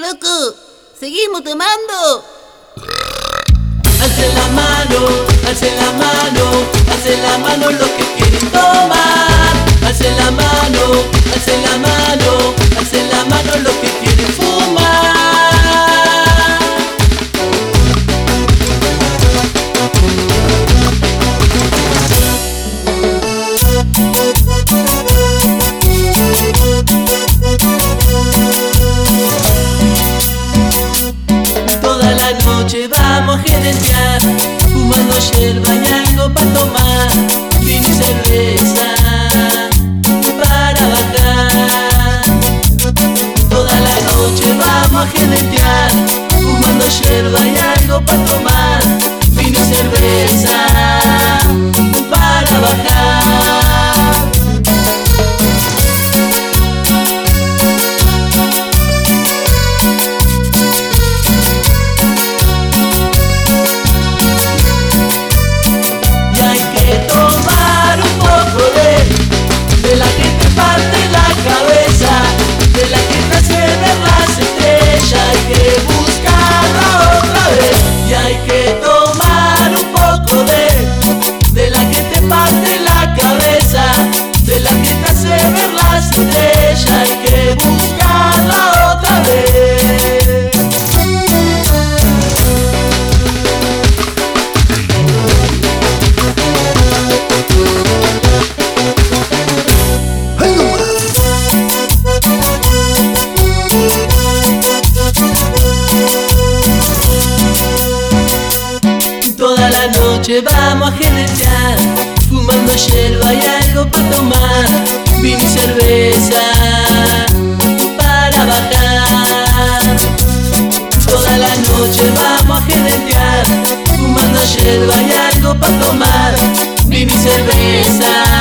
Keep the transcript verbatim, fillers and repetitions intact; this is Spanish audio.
loco, ¿seguimos tomando? Alcen la mano, alcen la mano, alcen la mano los que quieren tomar. Alcen la mano, alcen la mano, alcen la mano los que quieren fumar. Toda la noche vamos a gerenciar, fumando yerba y algo para tomar, vino y cerveza para bajar. Toda la noche vamos a gerenciar, fumando yerba y algo para tomar, vino y cerveza para bajar. De la que te parte la cabeza, de la que te hace ver las estrellas, hay que buscarla otra vez. Y hay que tomar un poco de, de la que te parte la cabeza, de la que te hace ver las estrellas, hay que buscarla otra vez. Toda la noche vamos a gerenciar, fumando yerba y algo para tomar, vino y cerveza para bajar. Toda la noche vamos a gerenciar, fumando yerba y algo para tomar, vino y cerveza